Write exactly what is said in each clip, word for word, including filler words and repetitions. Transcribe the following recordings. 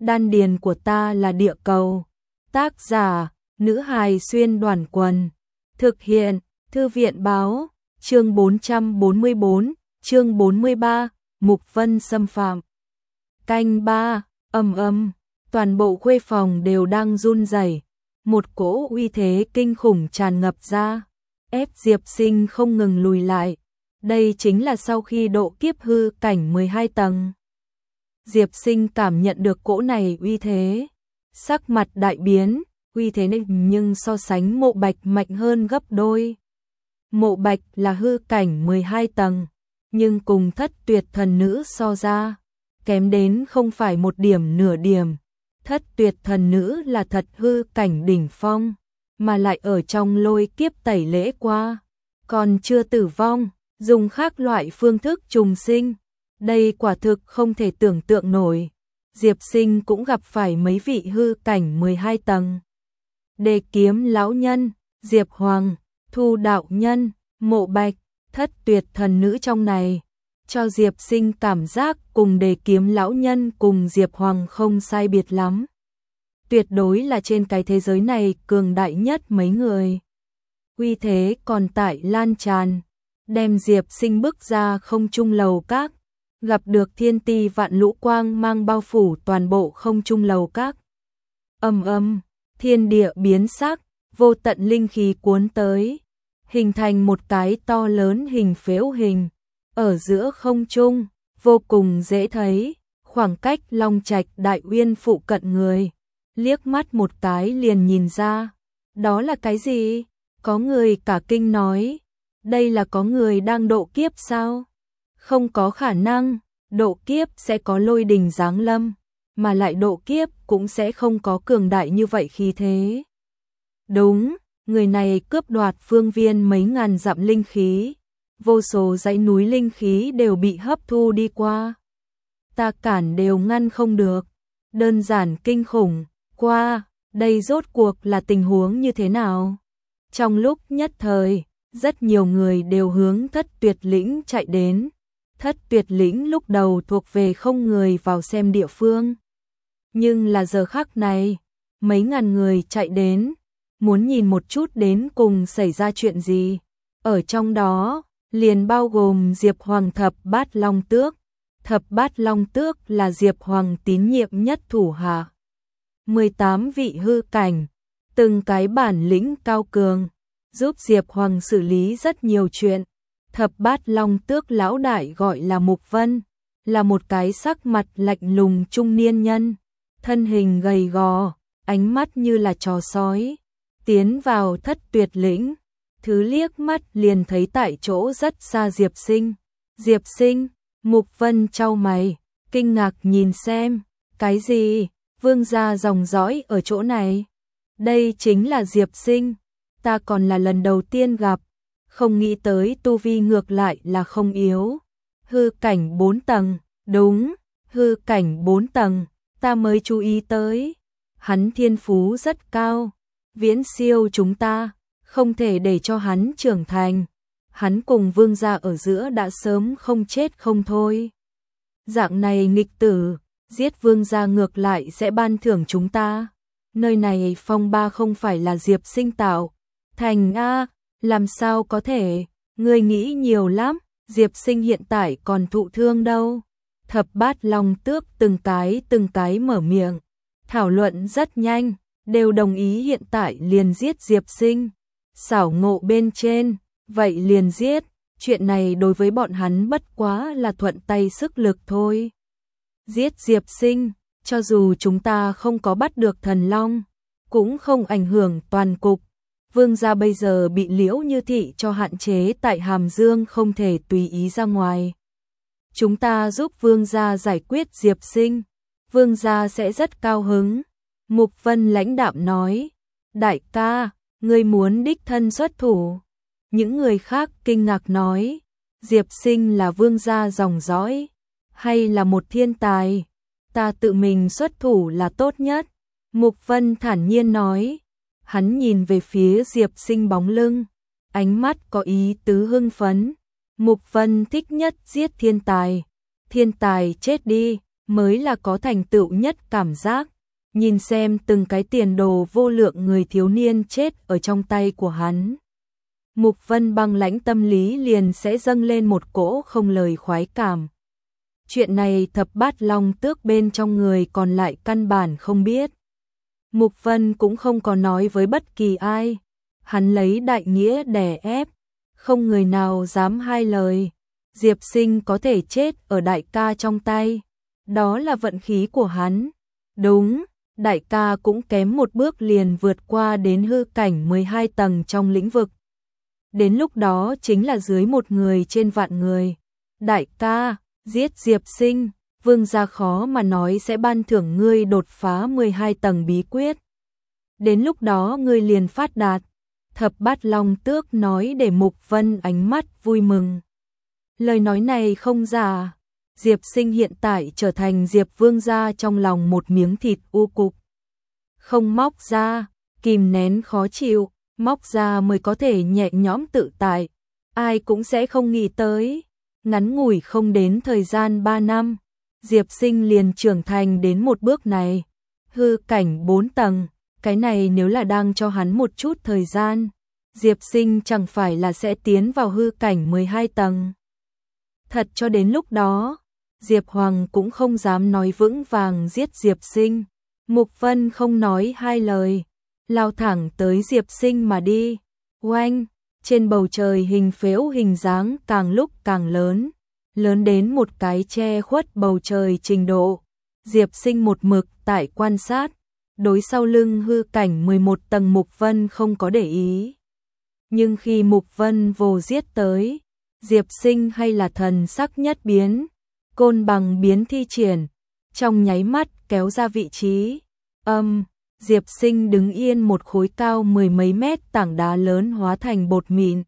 đan điền của ta là địa cầu. Tác giả, nữ hài xuyên đoàn quần. Thực hiện, thư viện báo, chương bốn trăm bốn mươi tư, chương bốn mươi ba, Mục Vân xâm phạm. Canh ba, ầm ầm, toàn bộ khuê phòng đều đang run rẩy, một cỗ uy thế kinh khủng tràn ngập ra, ép Diệp Sinh không ngừng lùi lại. Đây chính là sau khi độ kiếp hư cảnh mười hai tầng. Diệp Sinh cảm nhận được cỗ này uy thế, sắc mặt đại biến, uy thế này nhưng so sánh Mộ Bạch mạnh hơn gấp đôi. Mộ Bạch là hư cảnh mười hai tầng, nhưng cùng Thất Tuyệt thần nữ so ra, kém đến không phải một điểm nửa điểm. Thất Tuyệt thần nữ là thật hư cảnh đỉnh phong, mà lại ở trong lôi kiếp tẩy lễ qua, còn chưa tử vong, dùng khác loại phương thức trùng sinh. Đây quả thực không thể tưởng tượng nổi. Diệp Sinh cũng gặp phải mấy vị hư cảnh mười hai tầng. Đề Kiếm lão nhân, Diệp Hoàng, Thu đạo nhân, Mộ Bạch, Thất Tuyệt thần nữ trong này, cho Diệp Sinh cảm giác cùng Đề Kiếm lão nhân cùng Diệp Hoàng không sai biệt lắm. Tuyệt đối là trên cái thế giới này cường đại nhất mấy người. Uy thế còn tại lan tràn, đem Diệp Sinh bước ra không trung lầu các, gặp được thiên ti vạn lũ quang mang bao phủ toàn bộ không trung lầu các. Ầm ầm, thiên địa biến sắc, vô tận linh khí cuốn tới, hình thành một cái to lớn hình phễu hình, ở giữa không trung, vô cùng dễ thấy, khoảng cách Long Trạch Đại Uyên phụ cận người, liếc mắt một cái liền nhìn ra. Đó là cái gì? Có người cả kinh nói, đây là có người đang độ kiếp sao? Không có khả năng, độ kiếp sẽ có lôi đình giáng lâm, mà lại độ kiếp cũng sẽ không có cường đại như vậy khí thế. Đúng, người này cướp đoạt phương viên mấy ngàn dặm linh khí, vô số dãy núi linh khí đều bị hấp thu đi qua. Ta cản đều ngăn không được, đơn giản kinh khủng. Qua, đây rốt cuộc là tình huống như thế nào? Trong lúc nhất thời, rất nhiều người đều hướng Thất Tuyệt lĩnh chạy đến. Thất Tuyệt lĩnh lúc đầu thuộc về không người vào xem địa phương. Nhưng là giờ khắc này, mấy ngàn người chạy đến, muốn nhìn một chút đến cùng xảy ra chuyện gì. Ở trong đó, liền bao gồm Diệp Hoàng Thập Bát Long Tước. Thập Bát Long Tước là Diệp Hoàng tín nhiệm nhất thủ hạ. mười tám vị hư cảnh, từng cái bản lĩnh cao cường, giúp Diệp Hoàng xử lý rất nhiều chuyện. Thập Bát Long Tước lão đại gọi là Mục Vân, là một cái sắc mặt lạnh lùng trung niên nhân, thân hình gầy gò, ánh mắt như là chó sói. Tiến vào Thất Tuyệt lĩnh, thứ liếc mắt liền thấy tại chỗ rất xa Diệp Sinh. Diệp Sinh, Mục Vân chau mày, kinh ngạc nhìn xem, cái gì? Vương gia dòng dõi ở chỗ này. Đây chính là Diệp Sinh, ta còn là lần đầu tiên gặp, không nghĩ tới tu vi ngược lại là không yếu. Hư cảnh bốn tầng, đúng, hư cảnh bốn tầng, ta mới chú ý tới. Hắn thiên phú rất cao, viễn siêu chúng ta, không thể để cho hắn trưởng thành. Hắn cùng vương gia ở giữa đã sớm không chết không thôi. Dạng này nghịch tử, giết vương gia ngược lại sẽ ban thưởng chúng ta. Nơi này phong ba không phải là Diệp Sinh tạo thành a, làm sao có thể, ngươi nghĩ nhiều lắm, Diệp Sinh hiện tại còn thụ thương đâu. Thập Bát Long Tước từng cái từng cái mở miệng, thảo luận rất nhanh, đều đồng ý hiện tại liền giết Diệp Sinh. Xảo ngộ bên trên, vậy liền giết, chuyện này đối với bọn hắn bất quá là thuận tay sức lực thôi. Giết Diệp Sinh, cho dù chúng ta không có bắt được thần long, cũng không ảnh hưởng toàn cục. Vương gia bây giờ bị Liễu Như Thị cho hạn chế tại Hàm Dương không thể tùy ý ra ngoài. Chúng ta giúp vương gia giải quyết Diệp Sinh, vương gia sẽ rất cao hứng. Mục Vân lãnh đạm nói, đại ca, ngươi muốn đích thân xuất thủ. Những người khác kinh ngạc nói, Diệp Sinh là vương gia dòng dõi, hay là một thiên tài, ta tự mình xuất thủ là tốt nhất. Mục Vân thản nhiên nói, hắn nhìn về phía Diệp Sinh bóng lưng, ánh mắt có ý tứ hưng phấn. Mục Vân thích nhất giết thiên tài, thiên tài chết đi, mới là có thành tựu nhất cảm giác. Nhìn xem từng cái tiền đồ vô lượng người thiếu niên chết ở trong tay của hắn. Mục Vân băng lãnh tâm lý liền sẽ dâng lên một cỗ không lời khoái cảm. Chuyện này thập bát long tước bên trong người còn lại căn bản không biết. Mục Vân cũng không có nói với bất kỳ ai. Hắn lấy đại nghĩa đè ép. Không người nào dám hai lời. Diệp Sinh có thể chết ở đại ca trong tay. Đó là vận khí của hắn. Đúng, đại ca cũng kém một bước liền vượt qua đến hư cảnh mười hai tầng trong lĩnh vực. Đến lúc đó chính là dưới một người trên vạn người. Đại ca, giết Diệp Sinh, vương gia khó mà nói sẽ ban thưởng ngươi đột phá mười hai tầng bí quyết. Đến lúc đó ngươi liền phát đạt. Thập bát long tước nói để Mục Vân ánh mắt vui mừng. Lời nói này không giả. Diệp Sinh hiện tại trở thành Diệp vương gia trong lòng một miếng thịt u cục. Không móc ra, kìm nén khó chịu, móc ra mới có thể nhẹ nhõm tự tại. Ai cũng sẽ không nghĩ tới. Ngắn ngủi không đến thời gian ba năm, Diệp Sinh liền trưởng thành đến một bước này. Hư cảnh bốn tầng, cái này nếu là đang cho hắn một chút thời gian, Diệp Sinh chẳng phải là sẽ tiến vào hư cảnh mười hai tầng. Thật cho đến lúc đó, Diệp Hoàng cũng không dám nói vững vàng giết Diệp Sinh. Mục Vân không nói hai lời, lao thẳng tới Diệp Sinh mà đi. Oanh, trên bầu trời hình phễu hình dáng càng lúc càng lớn, lớn đến một cái che khuất bầu trời trình độ. Diệp Sinh một mực tại quan sát, đối sau lưng hư cảnh mười một tầng Mục Vân không có để ý. Nhưng khi Mục Vân vồ giết tới, Diệp Sinh hay là thần sắc nhất biến, côn bằng biến thi triển, trong nháy mắt kéo ra vị trí. Âm, Diệp Sinh đứng yên một khối cao mười mấy mét tảng đá lớn hóa thành bột mịn.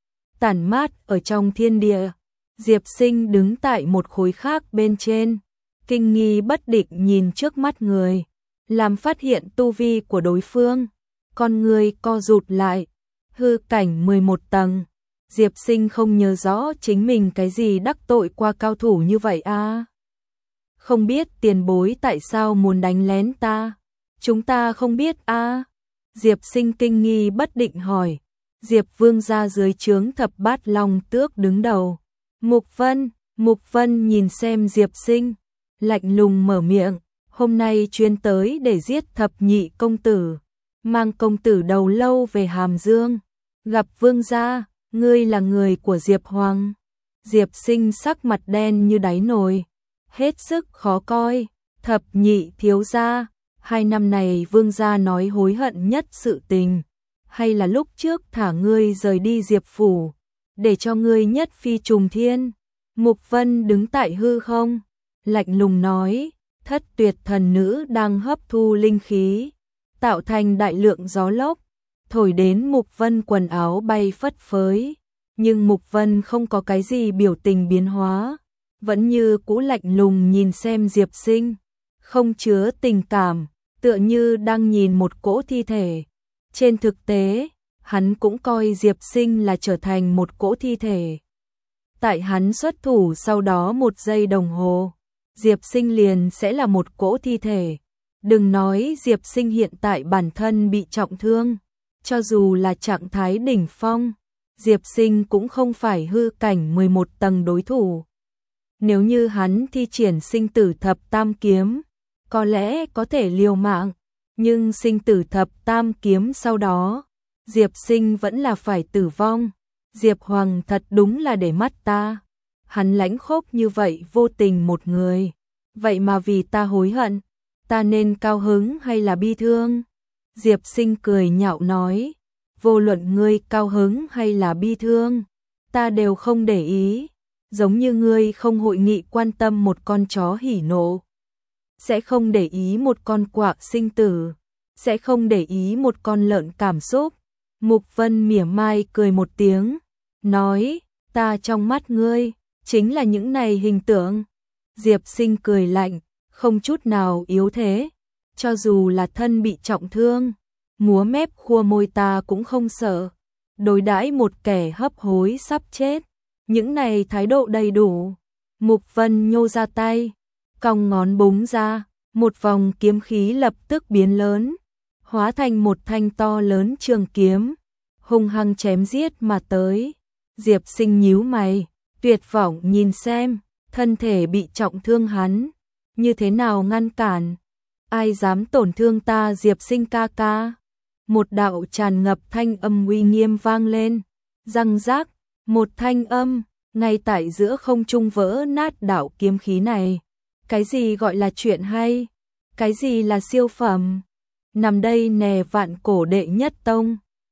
Tản mát ở trong thiên địa, Diệp Sinh đứng tại một khối khác bên trên, kinh nghi bất định nhìn trước mắt người, làm phát hiện tu vi của đối phương, con người co rụt lại, hư cảnh mười một tầng. Diệp Sinh không nhớ rõ chính mình cái gì đắc tội qua cao thủ như vậy à. Không biết tiền bối tại sao muốn đánh lén ta? Chúng ta không biết à. Diệp Sinh kinh nghi bất định hỏi. Diệp vương gia dưới trướng thập bát long tước đứng đầu. Mục Vân, Mục Vân nhìn xem Diệp Sinh, lạnh lùng mở miệng. Hôm nay chuyên tới để giết thập nhị công tử, mang công tử đầu lâu về Hàm Dương. Gặp vương gia, ngươi là người của Diệp Hoàng. Diệp Sinh sắc mặt đen như đáy nồi, hết sức khó coi. Thập nhị thiếu gia, hai năm này vương gia nói hối hận nhất sự tình, hay là lúc trước thả ngươi rời đi Diệp phủ, để cho ngươi nhất phi trùng thiên. Mục Vân đứng tại hư không, lạnh lùng nói, thất tuyệt thần nữ đang hấp thu linh khí, tạo thành đại lượng gió lốc, thổi đến Mục Vân quần áo bay phất phới, nhưng Mục Vân không có cái gì biểu tình biến hóa, vẫn như cũ lạnh lùng nhìn xem Diệp Sinh, không chứa tình cảm, tựa như đang nhìn một cỗ thi thể. Trên thực tế, hắn cũng coi Diệp Sinh là trở thành một cỗ thi thể. Tại hắn xuất thủ sau đó một giây đồng hồ, Diệp Sinh liền sẽ là một cỗ thi thể. Đừng nói Diệp Sinh hiện tại bản thân bị trọng thương, cho dù là trạng thái đỉnh phong, Diệp Sinh cũng không phải hư cảnh mười một tầng đối thủ. Nếu như hắn thi triển sinh tử thập tam kiếm, có lẽ có thể liều mạng, nhưng sinh tử thập tam kiếm sau đó, Diệp Sinh vẫn là phải tử vong. Diệp Hoàng thật đúng là để mắt ta. Hắn lãnh khốc như vậy vô tình một người, vậy mà vì ta hối hận, ta nên cao hứng hay là bi thương? Diệp Sinh cười nhạo nói, vô luận ngươi cao hứng hay là bi thương, ta đều không để ý, giống như ngươi không hội nghị quan tâm một con chó hỉ nộ, sẽ không để ý một con quạ sinh tử, sẽ không để ý một con lợn cảm xúc. Mục Vân mỉa mai cười một tiếng, nói, ta trong mắt ngươi, chính là những này hình tượng. Diệp Sinh cười lạnh, không chút nào yếu thế, cho dù là thân bị trọng thương, múa mép khua môi ta cũng không sợ, đối đãi một kẻ hấp hối sắp chết, những này thái độ đầy đủ. Mục Vân nhô ra tay, cong ngón búng ra, một vòng kiếm khí lập tức biến lớn, hóa thành một thanh to lớn trường kiếm, hung hăng chém giết mà tới. Diệp Sinh nhíu mày, tuyệt vọng nhìn xem, thân thể bị trọng thương hắn, như thế nào ngăn cản? Ai dám tổn thương ta Diệp Sinh ca ca? Một đạo tràn ngập thanh âm uy nghiêm vang lên, răng rác, một thanh âm, ngay tại giữa không trung vỡ nát đạo kiếm khí này. Cái gì gọi là chuyện hay? Cái gì là siêu phẩm? Nằm đây nè Vạn Cổ đệ nhất tông,